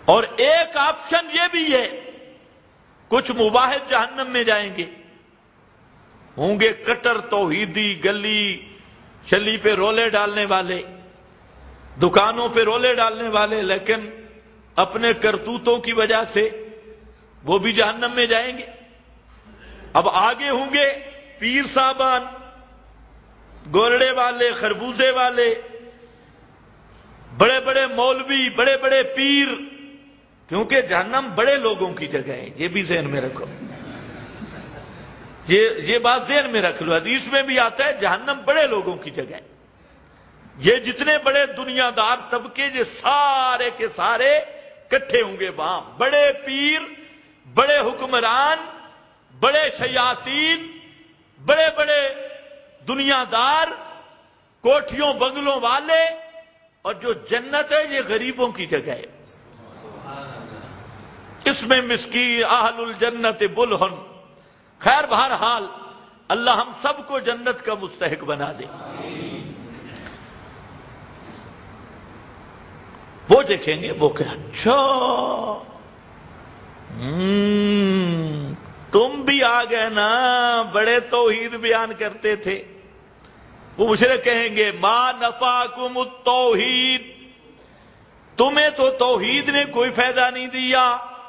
اور ایک آپشن یہ بھی ہے، کچھ مباحث جہنم میں جائیں گے، ہوں گے کٹر توحیدی، گلی شلی پہ رولے ڈالنے والے، دکانوں پہ رولے ڈالنے والے، لیکن اپنے کرتوتوں کی وجہ سے وہ بھی جہنم میں جائیں گے۔ اب آگے ہوں گے پیر صاحبان، گولڑے والے، خربوزے والے، بڑے بڑے مولوی، بڑے بڑے پیر، کیونکہ جہنم بڑے لوگوں کی جگہ ہے، یہ بھی ذہن میں رکھو، یہ بات ذہن میں رکھ لو، حدیث میں بھی آتا ہے جہنم بڑے لوگوں کی جگہ ہے۔ یہ جتنے بڑے دنیا دار طبقے، یہ سارے کے سارے کٹھے ہوں گے وہاں، بڑے پیر، بڑے حکمران، بڑے شیاطین، بڑے بڑے دنیا دار، کوٹھیوں بنگلوں والے، اور جو جنت ہے یہ غریبوں کی جگہ ہے۔ اس میں مسکین اہل الجنت بلہن، خیر بہرحال اللہ ہم سب کو جنت کا مستحق بنا دے۔ وہ دیکھیں گے، وہ کہ اچھا تم بھی آ گئے نا، بڑے توحید بیان کرتے تھے۔ وہ مشرک کہیں گے ما نفعکم التوحید، تمہیں تو توحید نے کوئی فائدہ نہیں دیا۔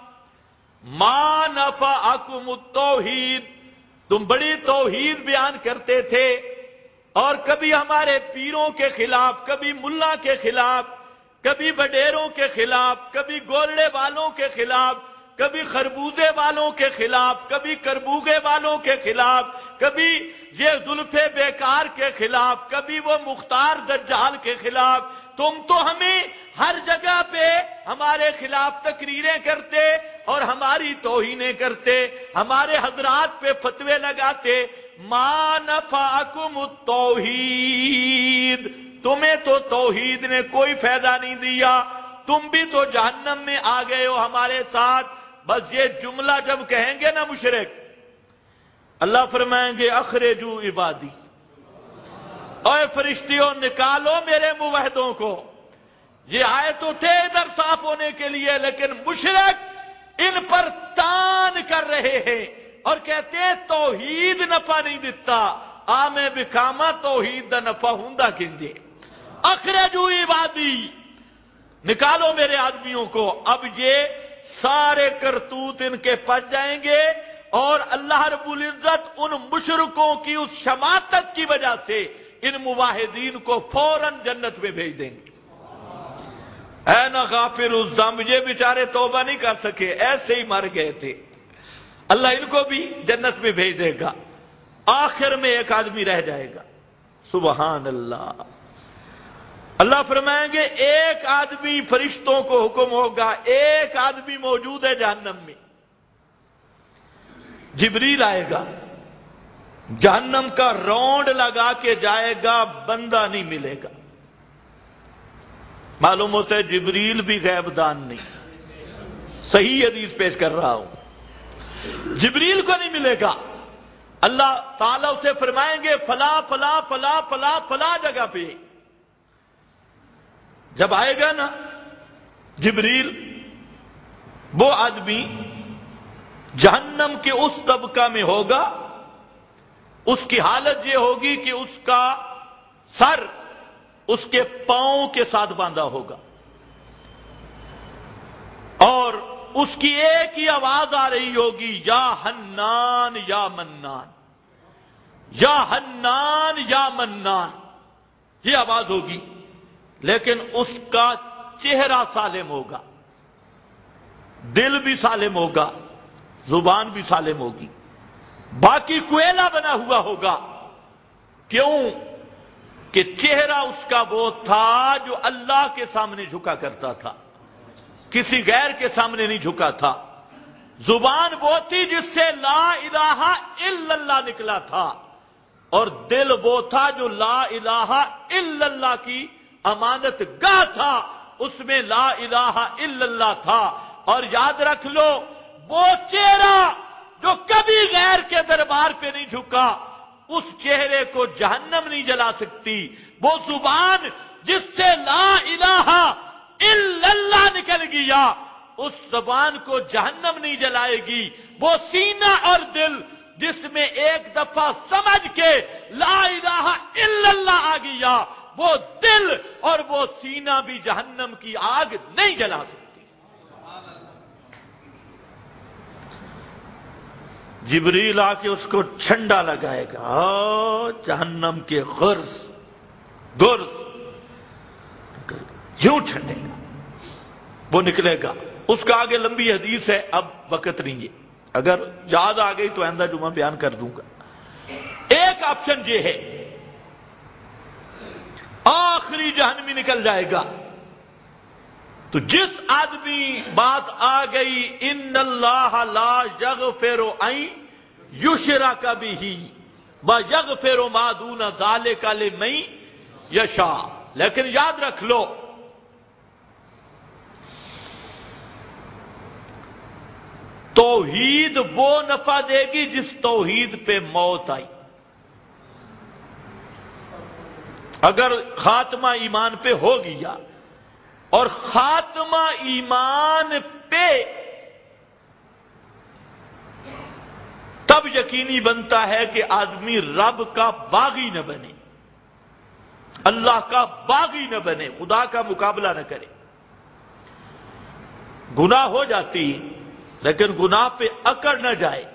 ما نفعکم التوحید، تم بڑی توحید بیان کرتے تھے، اور کبھی ہمارے پیروں کے خلاف، کبھی ملا کے خلاف، کبھی بڈیروں کے خلاف، کبھی گولڑے والوں کے خلاف، کبھی خربوزے والوں کے خلاف، کبھی کربوگے والوں کے خلاف، کبھی یہ زلف بیکار کے خلاف، کبھی وہ مختار دجال کے خلاف۔ تم تو ہمیں ہر جگہ پہ ہمارے خلاف تقریریں کرتے اور ہماری توہینیں کرتے، ہمارے حضرات پہ فتوے لگاتے۔ ما نفعکم التوحید، تمہیں تو توحید نے کوئی فائدہ نہیں دیا، تم بھی تو جہنم میں آ گئے ہو ہمارے ساتھ۔ بس یہ جملہ جب کہیں گے نا مشرک، اللہ فرمائیں گے اخرجوا عبادی، اے فرشتیوں نکالو میرے موحدوں کو۔ یہ آئے تو تھے ادھر صاف ہونے کے لیے، لیکن مشرک ان پر تان کر رہے ہیں اور کہتے ہیں توحید نفع نہیں دیتا، میں بکاما توحید دا نفع ہوندا کنجے۔ اخرجوا عبادی، نکالو میرے آدمیوں کو۔ اب یہ سارے کرتوت ان کے پچ جائیں گے، اور اللہ رب العزت ان مشرکوں کی اس شماتت کی وجہ سے ان موحدین کو فوراً جنت میں بھیج دیں گے۔ اے نا غافر الذنب، یہ بیچارے توبہ نہیں کر سکے، ایسے ہی مر گئے تھے، اللہ ان کو بھی جنت میں بھیج دے گا۔ آخر میں ایک آدمی رہ جائے گا، سبحان اللہ۔ اللہ فرمائیں گے ایک آدمی، فرشتوں کو حکم ہوگا، ایک آدمی موجود ہے جہنم میں، جبریل آئے گا، جہنم کا راؤنڈ لگا کے جائے گا، بندہ نہیں ملے گا۔ معلوم ہوتا ہے جبریل بھی غیب دان نہیں، صحیح حدیث پیش کر رہا ہوں، جبریل کو نہیں ملے گا۔ اللہ تعالیٰ اسے فرمائیں گے فلا فلا فلا فلا فلا جگہ پہ، جب آئے گا نا جبریل، وہ آدمی جہنم کے اس طبقہ میں ہوگا، اس کی حالت یہ ہوگی کہ اس کا سر اس کے پاؤں کے ساتھ باندھا ہوگا، اور اس کی ایک ہی آواز آ رہی ہوگی یا حنان یا منان، یا حنان یا منان، یہ آواز ہوگی، لیکن اس کا چہرہ سالم ہوگا، دل بھی سالم ہوگا، زبان بھی سالم ہوگی، باقی کوئلہ بنا ہوا ہوگا۔ کیوں کہ چہرہ اس کا وہ تھا جو اللہ کے سامنے جھکا کرتا تھا، کسی غیر کے سامنے نہیں جھکا تھا۔ زبان وہ تھی جس سے لا الہ الا اللہ نکلا تھا، اور دل وہ تھا جو لا الہ الا اللہ کی امانت گاہ تھا، اس میں لا الہ الا اللہ تھا۔ اور یاد رکھ لو، وہ چہرہ جو کبھی غیر کے دربار پہ نہیں جھکا، اس چہرے کو جہنم نہیں جلا سکتی۔ وہ زبان جس سے لا الہ الا اللہ نکل گیا، اس زبان کو جہنم نہیں جلائے گی، وہ سینہ اور دل جس میں ایک دفعہ سمجھ کے لا الہ الا اللہ آ گیا، وہ دل اور وہ سینہ بھی جہنم کی آگ نہیں جلا سکتی۔ جبریل آ کے اس کو ٹھنڈا لگائے گا، جہنم کے غرض یوں ٹھنڈے گا، وہ نکلے گا۔ اس کا آگے لمبی حدیث ہے، اب وقت نہیں ہے، اگر یاد آ گئی تو آئندہ جمعہ بیان کر دوں گا۔ ایک آپشن یہ ہے، آخری جہنمی نکل جائے گا، تو جس آدمی بات آ گئی ان اللہ لا یغفر ان یشرک بہ ویغفر ما دون ذلک لمن یشاء، لیکن یاد رکھ لو توحید وہ نفع دے گی جس توحید پہ موت آئی۔ اگر خاتمہ ایمان پہ ہو گیا، اور خاتمہ ایمان پہ تب یقینی بنتا ہے کہ آدمی رب کا باغی نہ بنے، اللہ کا باغی نہ بنے، خدا کا مقابلہ نہ کرے۔ گناہ ہو جاتی لیکن گناہ پہ اکڑ نہ جائے،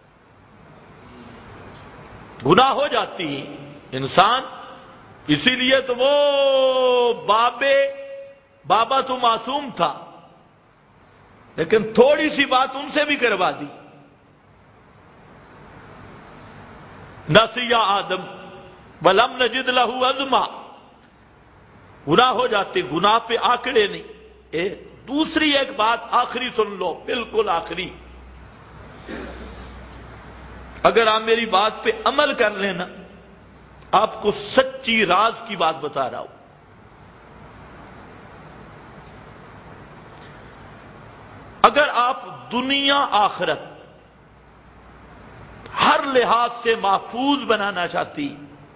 گناہ ہو جاتی انسان، اسی لیے تو وہ بابا تو معصوم تھا، لیکن تھوڑی سی بات ان سے بھی کروا دی، نسی آدم ولم نجد لہ عزما، گناہ ہو جاتے، گناہ پہ آکڑے نہیں۔ دوسری ایک بات آخری سن لو، بالکل آخری، اگر آپ میری بات پہ عمل کر لینا، آپ کو سچی راز کی بات بتا رہا ہوں۔ اگر آپ دنیا آخرت ہر لحاظ سے محفوظ بنانا چاہتی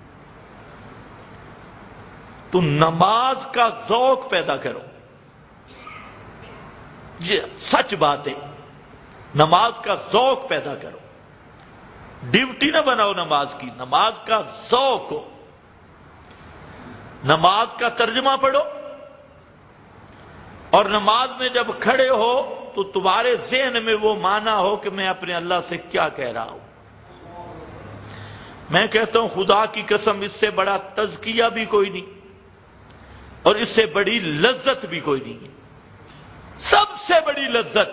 تو نماز کا ذوق پیدا کرو، یہ سچ بات ہے، نماز کا ذوق پیدا کرو، ڈیوٹی نہ بناؤ نماز کی، نماز کا ذوق ہو، نماز کا ترجمہ پڑھو، اور نماز میں جب کھڑے ہو تو تمہارے ذہن میں وہ معنی ہو کہ میں اپنے اللہ سے کیا کہہ رہا ہوں۔ میں کہتا ہوں خدا کی قسم، اس سے بڑا تزکیہ بھی کوئی نہیں، اور اس سے بڑی لذت بھی کوئی نہیں ہے۔ سب سے بڑی لذت،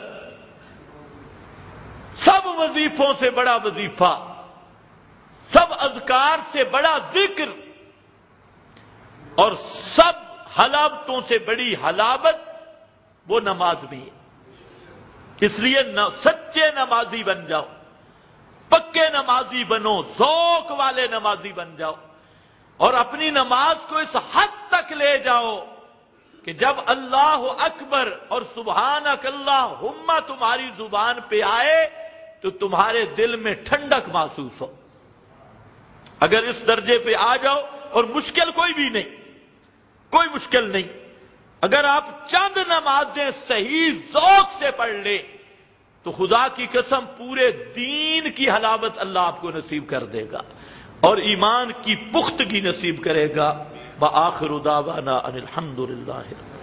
سب وظیفوں سے بڑا وظیفہ، سب اذکار سے بڑا ذکر، اور سب حلاوتوں سے بڑی حلاوت وہ نماز میں ہے۔ اس لیے سچے نمازی بن جاؤ، پکے نمازی بنو، ذوق والے نمازی بن جاؤ، اور اپنی نماز کو اس حد تک لے جاؤ کہ جب اللہ اکبر اور سبحانک اللہم تمہاری زبان پہ آئے تو تمہارے دل میں ٹھنڈک محسوس ہو۔ اگر اس درجے پہ آ جاؤ، اور مشکل کوئی بھی نہیں، کوئی مشکل نہیں، اگر آپ چند نمازیں صحیح ذوق سے پڑھ لیں تو خدا کی قسم پورے دین کی حلاوت اللہ آپ کو نصیب کر دے گا، اور ایمان کی پختگی نصیب کرے گا۔ وآخر دعوانا ان الحمد للہ۔